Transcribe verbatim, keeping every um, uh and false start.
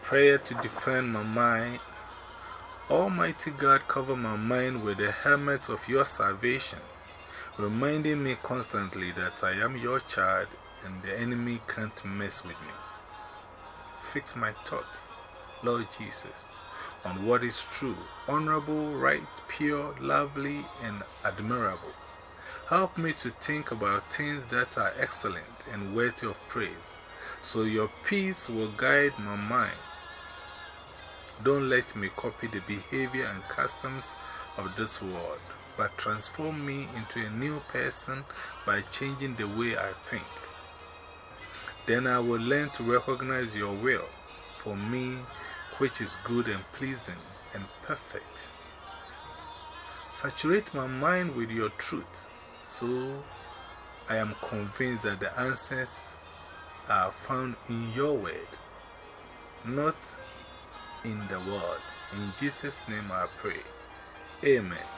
Prayer to defend my mind. Almighty God, cover my mind with the helmet of your salvation, reminding me constantly that I am your child and the enemy can't mess with me. Fix my thoughts, Lord Jesus, on what is true, honorable, right, pure, lovely, and admirable. Help me to think about things that are excellent and worthy of praise, so your peace will guide my mind. Don't let me copy the behavior and customs of this world, but transform me into a new person by changing the way I think. Then I will learn to recognize your will for me, which is good and pleasing and perfect. Saturate my mind with your truth, so I am convinced that the answers are found in your word, not in the world. In Jesus' name I pray. Amen.